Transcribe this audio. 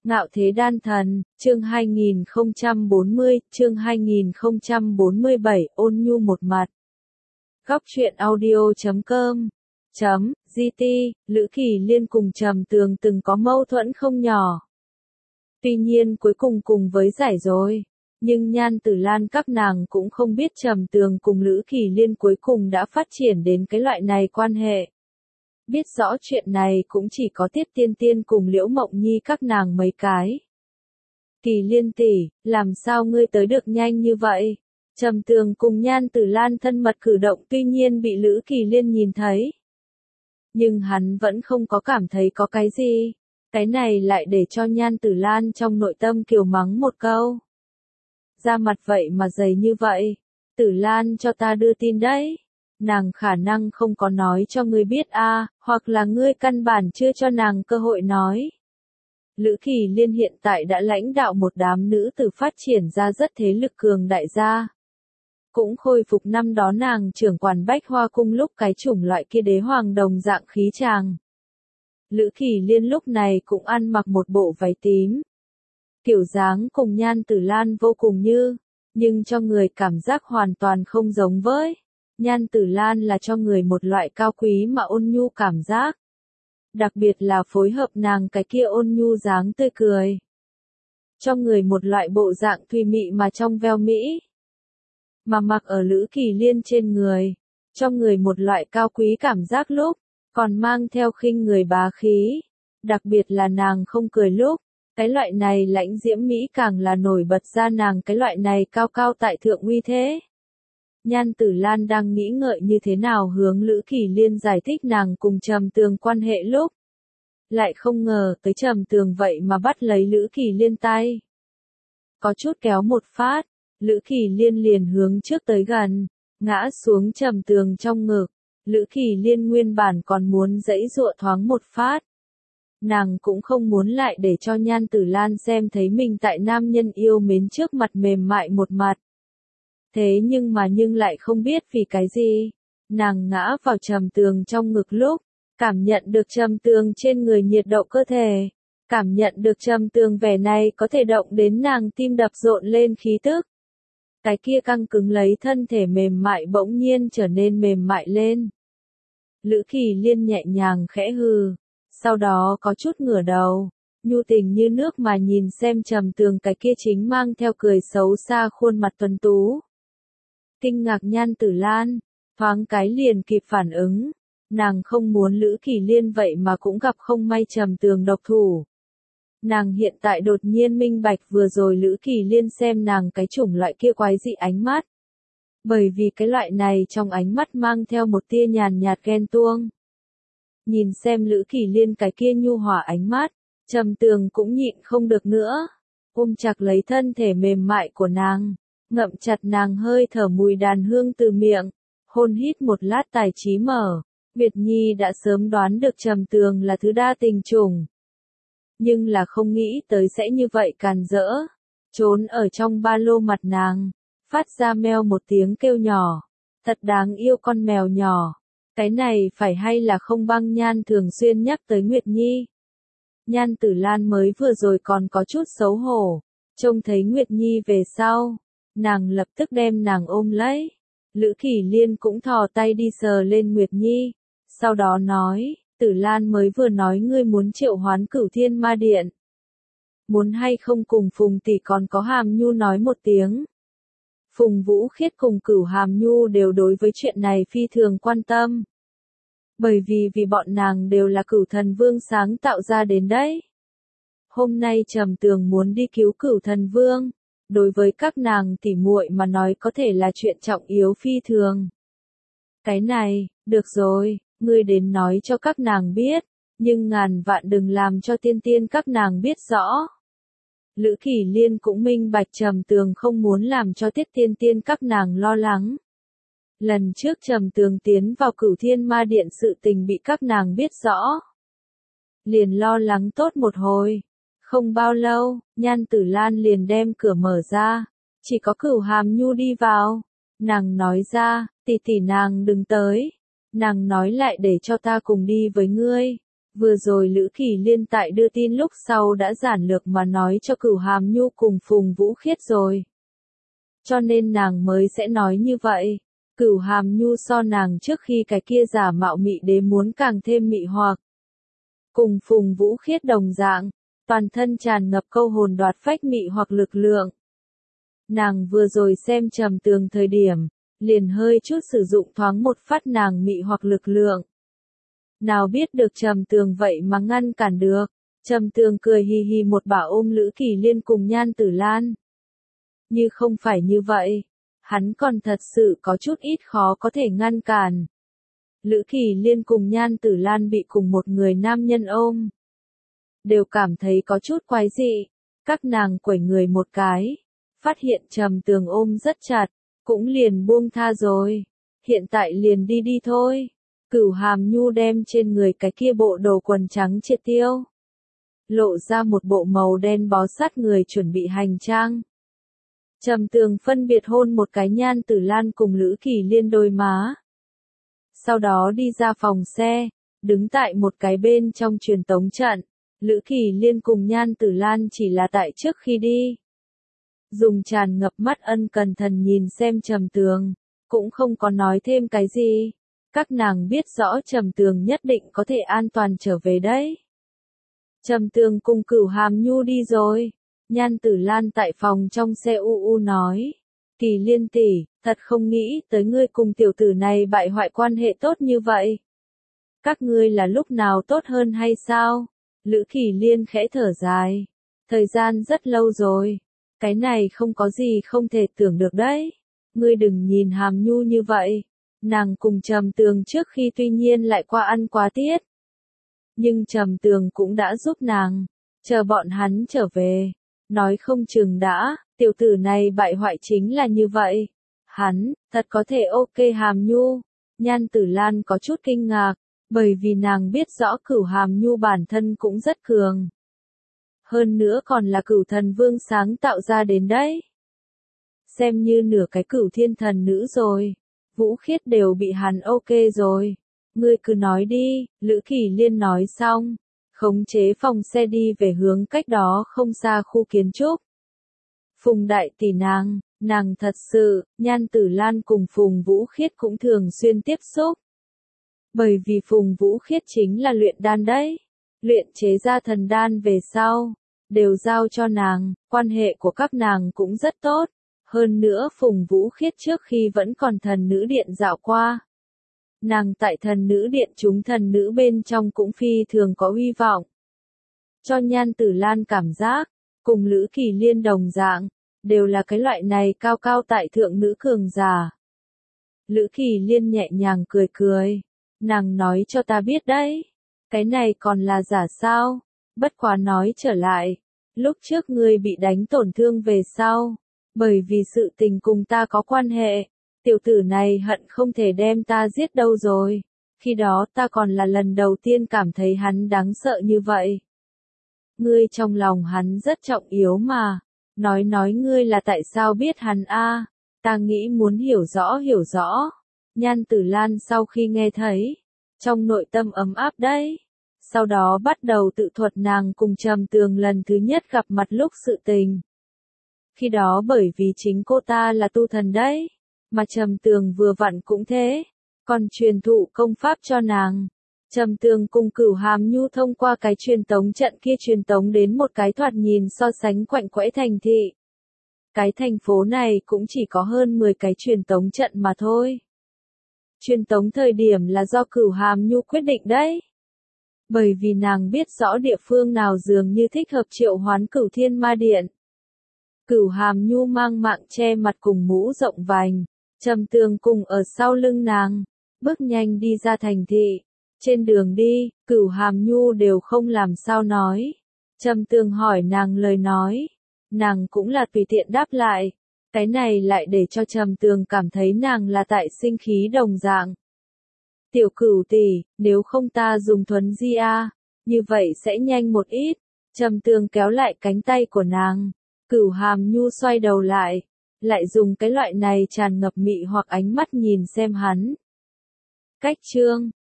Ngạo thế đan thần, chương 2047, ôn nhu một mặt. Góc truyện audio.com GT, Lữ Kỳ Liên cùng Trầm Tường từng có mâu thuẫn không nhỏ. Tuy nhiên cuối cùng với giải rồi. Nhưng Nhan Tử Lan các nàng cũng không biết Trầm Tường cùng Lữ Kỳ Liên cuối cùng đã phát triển đến cái loại này quan hệ. Biết rõ chuyện này cũng chỉ có Tiết Tiên Tiên cùng Liễu Mộng Nhi các nàng mấy cái. Kỳ Liên tỷ, làm sao ngươi tới được nhanh như vậy? Trầm Tường cùng Nhan Tử Lan thân mật cử động tuy nhiên bị Lữ Kỳ Liên nhìn thấy. Nhưng hắn vẫn không có cảm thấy có cái gì. Cái này lại để cho Nhan Tử Lan trong nội tâm kiều mắng một câu. Da mặt vậy mà dày như vậy. Tử Lan cho ta đưa tin đấy. Nàng khả năng không có nói cho ngươi biết hoặc là ngươi căn bản chưa cho nàng cơ hội nói. Lữ Kỳ Liên hiện tại đã lãnh đạo một đám nữ tử phát triển ra rất thế lực cường đại gia. Cũng khôi phục năm đó nàng trưởng quản Bách Hoa Cung lúc cái chủng loại kia đế hoàng đồng dạng khí tràng. Lữ Kỳ Liên lúc này cũng ăn mặc một bộ váy tím. Kiểu dáng cùng Nhan Tử Lan vô cùng nhưng cho người cảm giác hoàn toàn không giống với. Nhan Tử Lan là cho người một loại cao quý mà ôn nhu cảm giác. Đặc biệt là phối hợp nàng cái kia ôn nhu dáng tươi cười. Cho người một loại bộ dạng thùy mị mà trong veo mỹ. Mà mặc ở Lữ Kỳ Liên trên người. Cho người một loại cao quý cảm giác lúc. Còn mang theo khinh người bá khí. Đặc biệt là nàng không cười lúc. Cái loại này lãnh diễm mỹ càng là nổi bật ra nàng cái loại này cao cao tại thượng uy thế. Nhan Tử Lan đang nghĩ ngợi như thế nào hướng Lữ Kỳ Liên giải thích nàng cùng Trầm Tường quan hệ lúc. Lại không ngờ tới Trầm Tường vậy mà bắt lấy Lữ Kỳ Liên tay. Có chút kéo một phát, Lữ Kỳ Liên liền hướng trước tới gần, ngã xuống Trầm Tường trong ngực. Lữ Kỳ Liên nguyên bản còn muốn giãy giụa thoáng một phát. Nàng cũng không muốn lại để cho Nhan Tử Lan xem thấy mình tại nam nhân yêu mến trước mặt mềm mại một mặt. Thế nhưng lại không biết vì cái gì. Nàng ngã vào Trầm Tường trong ngực lúc, cảm nhận được Trầm Tường trên người nhiệt độ cơ thể. Cảm nhận được Trầm Tường vẻ này có thể động đến nàng tim đập rộn lên khí tức. Cái kia căng cứng lấy thân thể mềm mại bỗng nhiên trở nên mềm mại lên. Lữ Kỳ Liên nhẹ nhàng khẽ hừ. Sau đó có chút ngửa đầu, nhu tình như nước mà nhìn xem Trầm Tường cái kia chính mang theo cười xấu xa khuôn mặt tuấn tú. Kinh ngạc Nhan Tử Lan, thoáng cái liền kịp phản ứng, nàng không muốn Lữ Kỳ Liên vậy mà cũng gặp không may Trầm Tường độc thủ. Nàng hiện tại đột nhiên minh bạch vừa rồi Lữ Kỳ Liên xem nàng cái chủng loại kia quái dị ánh mắt. Bởi vì cái loại này trong ánh mắt mang theo một tia nhàn nhạt ghen tuông. Nhìn xem Lữ Kỳ Liên cái kia nhu hòa ánh mắt, Trầm Tường cũng nhịn không được nữa. Ôm chặt lấy thân thể mềm mại của nàng, ngậm chặt nàng hơi thở mùi đàn hương từ miệng, hôn hít một lát tài trí mở. Nguyệt Nhi đã sớm đoán được Trầm Tường là thứ đa tình chủng. Nhưng là không nghĩ tới sẽ như vậy càn rỡ. Trốn ở trong ba lô mặt nàng, phát ra meo một tiếng kêu nhỏ. Thật đáng yêu con mèo nhỏ. Cái này phải hay là không Băng Nhan thường xuyên nhắc tới Nguyệt Nhi. Nhan Tử Lan mới vừa rồi còn có chút xấu hổ. Trông thấy Nguyệt Nhi về sau. Nàng lập tức đem nàng ôm lấy. Lữ Kỳ Liên cũng thò tay đi sờ lên Nguyệt Nhi. Sau đó nói, Tử Lan mới vừa nói ngươi muốn triệu hoán Cửu Thiên Ma Điện. Muốn hay không cùng Phùng tỷ còn có Hàm Nhu nói một tiếng. Phùng Vũ Khiết cùng Cửu Hàm Nhu đều đối với chuyện này phi thường quan tâm. Bởi vì bọn nàng đều là Cửu Thần Vương sáng tạo ra đến đấy. Hôm nay Trầm Tường muốn đi cứu Cửu Thần Vương. Đối với các nàng tỉ muội mà nói có thể là chuyện trọng yếu phi thường. Cái này, được rồi, ngươi đến nói cho các nàng biết. Nhưng ngàn vạn đừng làm cho Tiên Tiên các nàng biết rõ. Lữ Kỳ Liên cũng minh bạch Trầm Tường không muốn làm cho Tiết Tiên Tiên các nàng lo lắng. Lần trước Trầm Tường tiến vào Cửu Thiên Ma Điện sự tình bị các nàng biết rõ. Liền lo lắng tốt một hồi. Không bao lâu, Nhan Tử Lan liền đem cửa mở ra. Chỉ có Cửu Hàm Nhu đi vào. Nàng nói ra, tỷ nàng đừng tới. Nàng nói lại để cho ta cùng đi với ngươi. Vừa rồi Lữ Kỳ Liên tại đưa tin lúc sau đã giản lược mà nói cho Cửu Hàm Nhu cùng Phùng Vũ Khiết rồi. Cho nên nàng mới sẽ nói như vậy. Cửu Hàm Nhu so nàng trước khi cái kia giả mạo mị đế muốn càng thêm mị hoặc. Cùng Phùng Vũ Khiết đồng dạng, toàn thân tràn ngập câu hồn đoạt phách mị hoặc lực lượng. Nàng vừa rồi xem Trầm Tường thời điểm, liền hơi chút sử dụng thoáng một phát nàng mị hoặc lực lượng. Nào biết được Trầm Tường vậy mà ngăn cản được. Trầm Tường cười hì hì một bà ôm Lữ Kỳ Liên cùng Nhan Tử Lan. Như không phải như vậy, hắn còn thật sự có chút ít khó có thể ngăn cản. Lữ Kỳ Liên cùng Nhan Tử Lan bị cùng một người nam nhân ôm. Đều cảm thấy có chút quái dị. Các nàng quẩy người một cái. Phát hiện Trầm Tường ôm rất chặt. Cũng liền buông tha rồi. Hiện tại liền đi đi thôi. Cửu Hàm Nhu đem trên người cái kia bộ đồ quần trắng triệt tiêu. Lộ ra một bộ màu đen bó sát người chuẩn bị hành trang. Trầm Tường phân biệt hôn một cái Nhan Tử Lan cùng Lữ Kỳ Liên đôi má. Sau đó đi ra phòng xe, đứng tại một cái bên trong truyền tống trận. Lữ Kỳ Liên cùng Nhan Tử Lan chỉ là tại trước khi đi. Dùng tràn ngập mắt ân cần thần nhìn xem Trầm Tường, cũng không có nói thêm cái gì. Các nàng biết rõ Trầm Tường nhất định có thể an toàn trở về đấy. Trầm Tường cùng Cửu Hàm Nhu đi rồi. Nhan Tử Lan tại phòng trong xe u nói. Kỳ Liên tỷ, thật không nghĩ tới ngươi cùng tiểu tử này bại hoại quan hệ tốt như vậy. Các ngươi là lúc nào tốt hơn hay sao? Lữ Kỳ Liên khẽ thở dài. Thời gian rất lâu rồi. Cái này không có gì không thể tưởng được đấy. Ngươi đừng nhìn Hàm Nhu như vậy. Nàng cùng Trầm Tường trước khi tuy nhiên lại qua ăn quá tiết. Nhưng Trầm Tường cũng đã giúp nàng. Chờ bọn hắn trở về. Nói không chừng đã, tiểu tử này bại hoại chính là như vậy. Hắn, thật có thể ok Hàm Nhu. Nhan Tử Lan có chút kinh ngạc, bởi vì nàng biết rõ Cửu Hàm Nhu bản thân cũng rất cường. Hơn nữa còn là Cửu Thần Vương sáng tạo ra đến đấy. Xem như nửa cái Cửu Thiên Thần nữ rồi. Vũ Khiết đều bị hắn ok rồi. Ngươi cứ nói đi, Lữ Kỳ Liên nói xong. Khống chế phòng xe đi về hướng cách đó không xa khu kiến trúc. Phùng đại tỷ nàng thật sự, Nhan Tử Lan cùng Phùng Vũ Khiết cũng thường xuyên tiếp xúc. Bởi vì Phùng Vũ Khiết chính là luyện đan đấy. Luyện chế ra thần đan về sau, đều giao cho nàng, quan hệ của các nàng cũng rất tốt. Hơn nữa Phùng Vũ Khiết trước khi vẫn còn thần nữ điện dạo qua. Nàng tại thần nữ điện chúng thần nữ bên trong cũng phi thường có uy vọng. Cho Nhan Tử Lan cảm giác, cùng Lữ Kỳ Liên đồng dạng, đều là cái loại này cao cao tại thượng nữ cường giả. Lữ Kỳ Liên nhẹ nhàng cười cười. Nàng nói cho ta biết đấy. Cái này còn là giả sao? Bất quá nói trở lại. Lúc trước ngươi bị đánh tổn thương về sau. Bởi vì sự tình cùng ta có quan hệ. Tiểu tử này hận không thể đem ta giết đâu rồi. Khi đó ta còn là lần đầu tiên cảm thấy hắn đáng sợ như vậy. Ngươi trong lòng hắn rất trọng yếu mà. Nói ngươi là tại sao biết hắn a? Ta nghĩ muốn hiểu rõ. Nhan Tử Lan sau khi nghe thấy, trong nội tâm ấm áp đấy. Sau đó bắt đầu tự thuật nàng cùng Trầm Tường lần thứ nhất gặp mặt lúc sự tình. Khi đó bởi vì chính cô ta là tu thần đấy, mà Trầm Tường vừa vặn cũng thế, còn truyền thụ công pháp cho nàng. Trầm Tường cùng Cửu Hàm Nhu thông qua cái truyền tống trận kia truyền tống đến một cái thoạt nhìn so sánh quạnh quẽ thành thị. Cái thành phố này cũng chỉ có hơn 10 cái truyền tống trận mà thôi. Truyền tống thời điểm là do Cửu Hàm Nhu quyết định đấy. Bởi vì nàng biết rõ địa phương nào dường như thích hợp triệu hoán Cửu Thiên Ma Điện. Cửu Hàm Nhu mang mạng che mặt cùng mũ rộng vành, Trầm Tường cùng ở sau lưng nàng, bước nhanh đi ra thành thị. Trên đường đi, Cửu Hàm Nhu đều không làm sao nói. Trầm Tường hỏi nàng lời nói, nàng cũng là tùy tiện đáp lại. Cái này lại để cho Trầm Tường cảm thấy nàng là tại sinh khí đồng dạng. Tiểu Cửu tỷ, nếu không ta dùng thuấn di a, như vậy sẽ nhanh một ít. Trầm Tường kéo lại cánh tay của nàng. Cửu Hàm Nhu xoay đầu lại dùng cái loại này tràn ngập mị hoặc ánh mắt nhìn xem hắn. Cách chương